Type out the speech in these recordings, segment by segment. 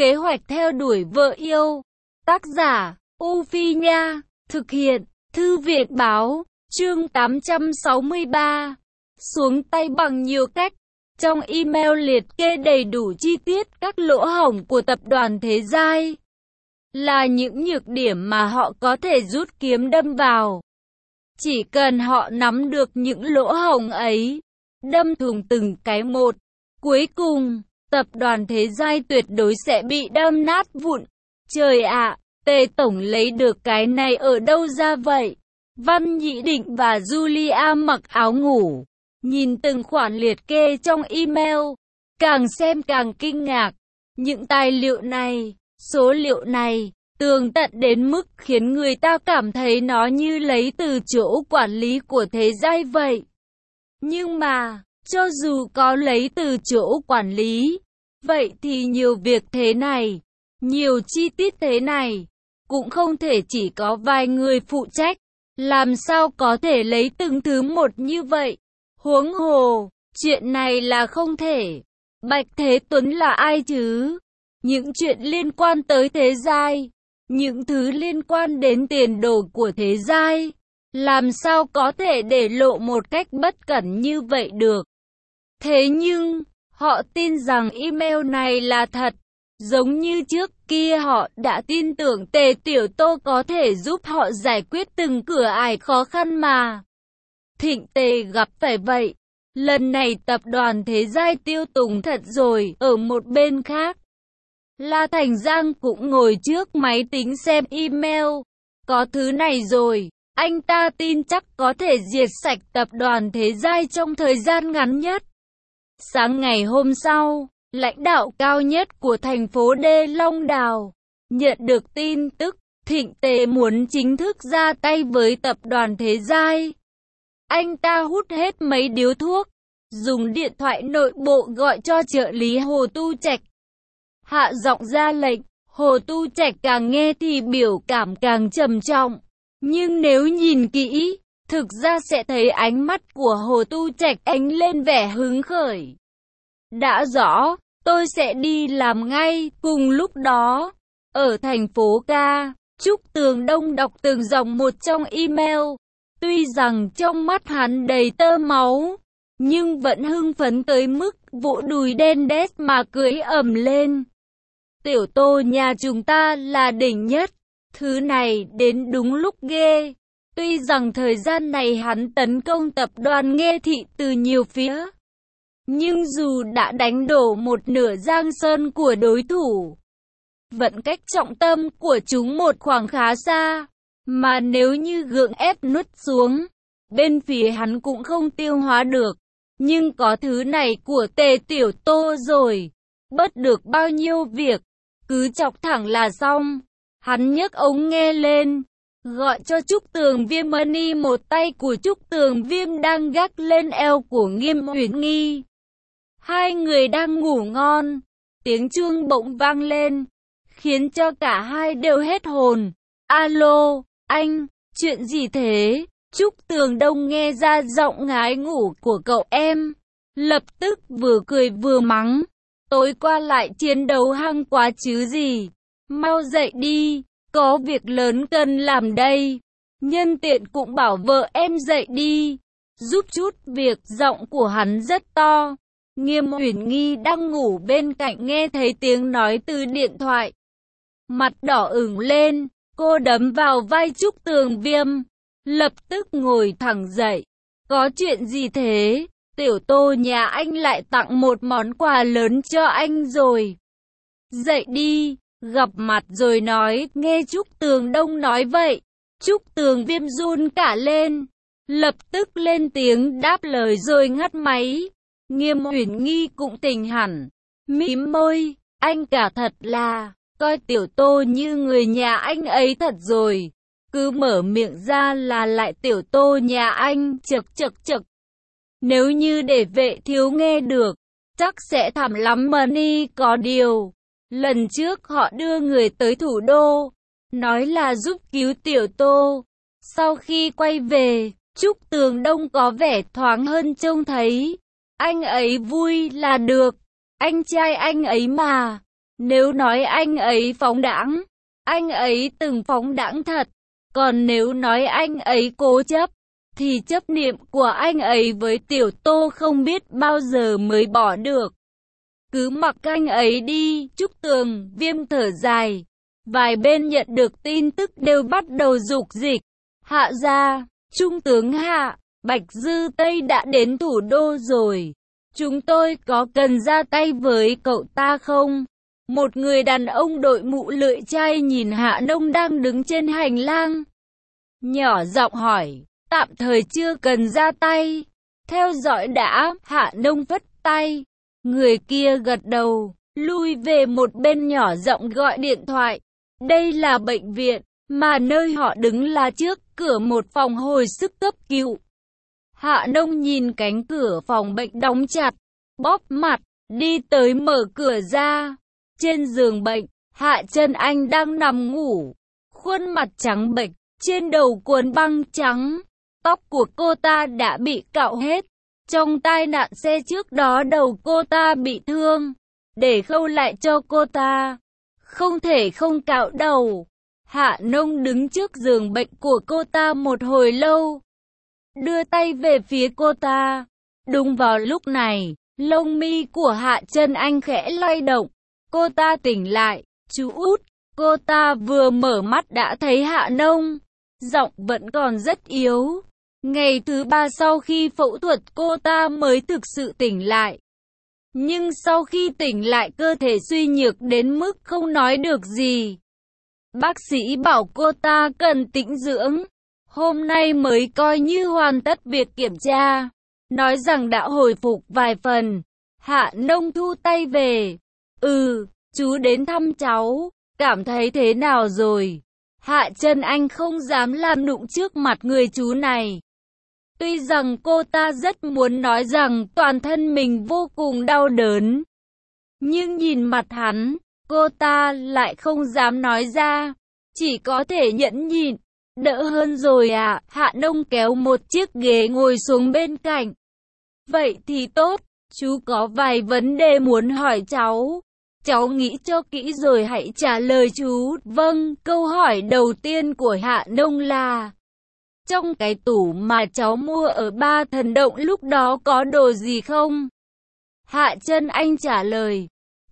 Kế hoạch theo đuổi vợ yêu. Tác giả, U Phi Nha. Thực hiện, Thư viện Báo. Chương 863. Xuống tay bằng nhiều cách. Trong email liệt kê đầy đủ chi tiết các lỗ hổng của tập đoàn Thế Giai. Là những nhược điểm mà họ có thể rút kiếm đâm vào. Chỉ cần họ nắm được những lỗ hổng ấy, đâm thủng từng cái một, cuối cùng, tập đoàn Thế Giai tuyệt đối sẽ bị đâm nát vụn. Trời ạ, Tề Tổng lấy được cái này ở đâu ra vậy? Văn Nhĩ Định và Julia mặc áo ngủ, nhìn từng khoản liệt kê trong email, càng xem càng kinh ngạc. Những tài liệu này, số liệu này, tường tận đến mức khiến người ta cảm thấy nó như lấy từ chỗ quản lý của Thế Giai vậy. Nhưng mà, cho dù có lấy từ chỗ quản lý, vậy thì nhiều việc thế này, nhiều chi tiết thế này, cũng không thể chỉ có vài người phụ trách. Làm sao có thể lấy từng thứ một như vậy? Huống hồ, chuyện này là không thể. Bạch Thế Tuấn là ai chứ? Những chuyện liên quan tới Thế Giai, những thứ liên quan đến tiền đồ của Thế Giai, làm sao có thể để lộ một cách bất cẩn như vậy được? Thế nhưng, họ tin rằng email này là thật. Giống như trước kia họ đã tin tưởng Tề Tiểu Tô có thể giúp họ giải quyết từng cửa ải khó khăn mà Thịnh Tề gặp phải vậy. Lần này tập đoàn Thế Giai tiêu tùng thật rồi. Ở một bên khác, La Thành Giang cũng ngồi trước máy tính xem email. Có thứ này rồi, anh ta tin chắc có thể diệt sạch tập đoàn Thế Giai trong thời gian ngắn nhất. Sáng ngày hôm sau, lãnh đạo cao nhất của thành phố Đê Long Đào nhận được tin tức Thịnh Tề muốn chính thức ra tay với tập đoàn Thế Giai. Anh ta hút hết mấy điếu thuốc, dùng điện thoại nội bộ gọi cho trợ lý Hồ Tu Trạch. Hạ giọng ra lệnh. Hồ Tu Trạch càng nghe thì biểu cảm càng trầm trọng. Nhưng nếu nhìn kỹ, thực ra sẽ thấy ánh mắt của Hồ Tu Trạch ánh lên vẻ hứng khởi. Đã rõ, tôi sẽ đi làm ngay. Cùng lúc đó, ở thành phố Ca, Trúc Tường Đông đọc từng dòng một trong email. Tuy rằng trong mắt hắn đầy tơ máu, nhưng vẫn hưng phấn tới mức vỗ đùi đen đét mà cười ầm lên. Tiểu Tô nhà chúng ta là đỉnh nhất. Thứ này đến đúng lúc ghê. Tuy rằng thời gian này hắn tấn công tập đoàn Nghê Thị từ nhiều phía, nhưng dù đã đánh đổ một nửa giang sơn của đối thủ, vẫn cách trọng tâm của chúng một khoảng khá xa, mà nếu như gượng ép nuốt xuống, bên phía hắn cũng không tiêu hóa được. Nhưng có thứ này của Tề Tiểu Tô rồi, bớt được bao nhiêu việc, cứ chọc thẳng là xong. Hắn nhấc ống nghe lên, gọi cho Trúc Tường Viêm Money. Một tay của Trúc Tường Viêm đang gác lên eo của Nghiêm Uyển Nghi. Hai người đang ngủ ngon, tiếng chuông bỗng vang lên, khiến cho cả hai đều hết hồn. Alo, anh, chuyện gì thế? Trúc Tường Đông nghe ra giọng ngái ngủ của cậu em, lập tức vừa cười vừa mắng. Tối qua lại chiến đấu hăng quá chứ gì. Mau dậy đi, có việc lớn cần làm đây. Nhân tiện cũng bảo vợ em dậy đi, giúp chút việc. Giọng của hắn rất to. Nghiêm Uyển Nghi đang ngủ bên cạnh nghe thấy tiếng nói từ điện thoại, mặt đỏ ửng lên, cô đấm vào vai Trúc Tường Viêm, lập tức ngồi thẳng dậy. Có chuyện gì thế? Tiểu Tô nhà anh lại tặng một món quà lớn cho anh rồi. Dậy đi, gặp mặt rồi nói. Nghe Trúc Tường Đông nói vậy, Trúc Tường Viêm run cả lên, lập tức lên tiếng đáp lời rồi ngắt máy. Nghiêm Uyển Nghi cũng tỉnh hẳn, mím môi, anh cả thật là coi Tiểu Tô như người nhà anh ấy thật rồi. Cứ mở miệng ra là lại Tiểu Tô nhà anh, chậc. Nếu như để Vệ thiếu nghe được, chắc sẽ thảm lắm. Money có điều, lần trước họ đưa người tới thủ đô, nói là giúp cứu Tiểu Tô. Sau khi quay về, Trúc Tường Đông có vẻ thoáng hơn trông thấy. Anh ấy vui là được, anh trai anh ấy mà. Nếu nói anh ấy phóng đãng, anh ấy từng phóng đãng thật. Còn nếu nói anh ấy cố chấp, thì chấp niệm của anh ấy với Tiểu Tô không biết bao giờ mới bỏ được. Cứ mặc anh ấy đi. Trúc Tường, Viêm thở dài. Vài bên nhận được tin tức đều bắt đầu dục dịch. Hạ gia, Trung tướng Hạ, Bạch Dư Tây đã đến thủ đô rồi. Chúng tôi có cần ra tay với cậu ta không? Một người đàn ông đội mũ lưỡi chai nhìn Hạ Nông đang đứng trên hành lang. Nhỏ giọng hỏi, tạm thời chưa cần ra tay. Theo dõi đã, Hạ Nông vất tay. Người kia gật đầu, lui về một bên nhỏ giọng gọi điện thoại. Đây là bệnh viện, mà nơi họ đứng là trước cửa một phòng hồi sức cấp cứu. Hạ Nông nhìn cánh cửa phòng bệnh đóng chặt, bóp mặt, đi tới mở cửa ra. Trên giường bệnh, Hạ Trân Anh đang nằm ngủ, khuôn mặt trắng bệch, trên đầu cuốn băng trắng. Tóc của cô ta đã bị cạo hết. Trong tai nạn xe trước đó đầu cô ta bị thương. Để khâu lại cho cô ta, không thể không cạo đầu. Hạ Nông đứng trước giường bệnh của cô ta một hồi lâu, đưa tay về phía cô ta. Đúng vào lúc này, lông mi của Hạ Trân Anh khẽ lay động. Cô ta tỉnh lại. Chú út. Cô ta vừa mở mắt đã thấy Hạ Nông. Giọng vẫn còn rất yếu. Ngày thứ 3 sau khi phẫu thuật cô ta mới thực sự tỉnh lại. Nhưng sau khi tỉnh lại cơ thể suy nhược đến mức không nói được gì. Bác sĩ bảo cô ta cần tĩnh dưỡng. Hôm nay mới coi như hoàn tất việc kiểm tra. Nói rằng đã hồi phục vài phần. Hạ Nông thu tay về. Chú đến thăm cháu. Cảm thấy thế nào rồi? Hạ Trân Anh không dám làm nụng trước mặt người chú này. Tuy rằng cô ta rất muốn nói rằng toàn thân mình vô cùng đau đớn. Nhưng nhìn mặt hắn, cô ta lại không dám nói ra. Chỉ có thể nhẫn nhịn. Đỡ hơn rồi à? Hạ Nông kéo một chiếc ghế ngồi xuống bên cạnh. Vậy thì tốt, chú có vài vấn đề muốn hỏi cháu. Cháu nghĩ cho kỹ rồi hãy trả lời chú. Vâng, câu hỏi đầu tiên của Hạ Nông là: trong cái tủ mà cháu mua ở Ba Thần Động lúc đó có đồ gì không? Hạ Trân Anh trả lời: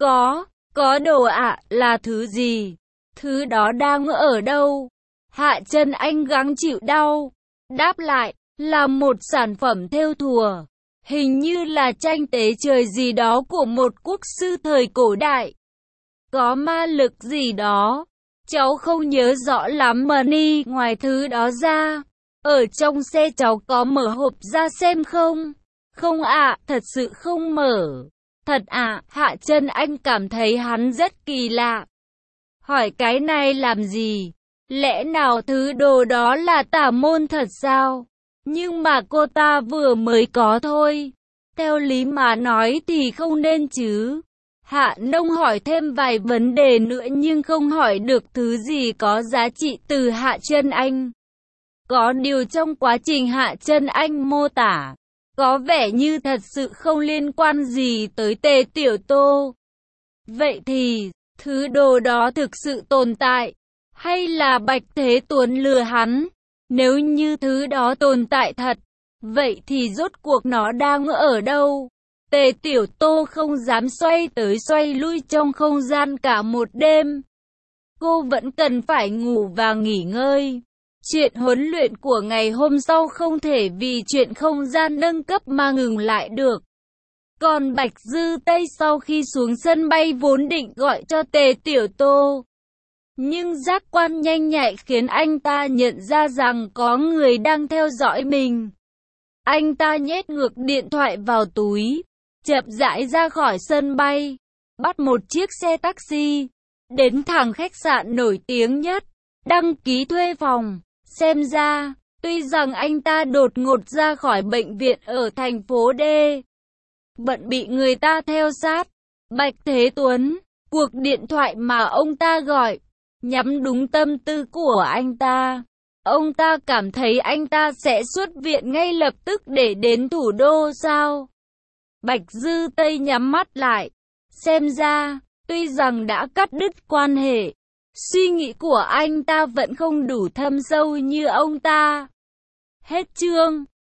có đồ ạ. Là thứ gì? Thứ đó đang ở đâu? Hạ Trân Anh gắng chịu đau, đáp lại: là một sản phẩm thêu thùa. Hình như là tranh tế trời gì đó của một quốc sư thời cổ đại. Có ma lực gì đó. Cháu không nhớ rõ lắm mà ni. Ngoài thứ đó ra, ở trong xe cháu có mở hộp ra xem không? Không ạ, thật sự không mở. Thật ạ? Hạ Trân Anh cảm thấy hắn rất kỳ lạ. Hỏi cái này làm gì? Lẽ nào thứ đồ đó là tà môn thật sao? Nhưng mà cô ta vừa mới có thôi. Theo lý mà nói thì không nên chứ. Hạ Nông hỏi thêm vài vấn đề nữa nhưng không hỏi được thứ gì có giá trị từ Hạ Trân Anh. Có điều trong quá trình Hạ Trân Anh mô tả, có vẻ như thật sự không liên quan gì tới Tề Tiểu Tô. Vậy thì, thứ đồ đó thực sự tồn tại, hay là Bạch Thế Tuấn lừa hắn? Nếu như thứ đó tồn tại thật, vậy thì rốt cuộc nó đang ở đâu? Tề Tiểu Tô không dám xoay tới xoay lui trong không gian cả một đêm. Cô vẫn cần phải ngủ và nghỉ ngơi. Chuyện huấn luyện của ngày hôm sau không thể vì chuyện không gian nâng cấp mà ngừng lại được. Còn Bạch Dư Tây sau khi xuống sân bay vốn định gọi cho Tề Tiểu Tô. Nhưng giác quan nhanh nhạy khiến anh ta nhận ra rằng có người đang theo dõi mình. Anh ta nhét ngược điện thoại vào túi, chậm rãi ra khỏi sân bay, bắt một chiếc xe taxi, đến thẳng khách sạn nổi tiếng nhất, đăng ký thuê phòng. Xem ra, tuy rằng anh ta đột ngột ra khỏi bệnh viện ở thành phố D, vẫn bị người ta theo sát. Bạch Thế Tuấn, cuộc điện thoại mà ông ta gọi, nhắm đúng tâm tư của anh ta. Ông ta cảm thấy anh ta sẽ xuất viện ngay lập tức để đến thủ đô sao? Bạch Dư Tây nhắm mắt lại. Xem ra, Tuy rằng đã cắt đứt quan hệ, suy nghĩ của anh ta vẫn không đủ thâm sâu như ông ta. Hết chương.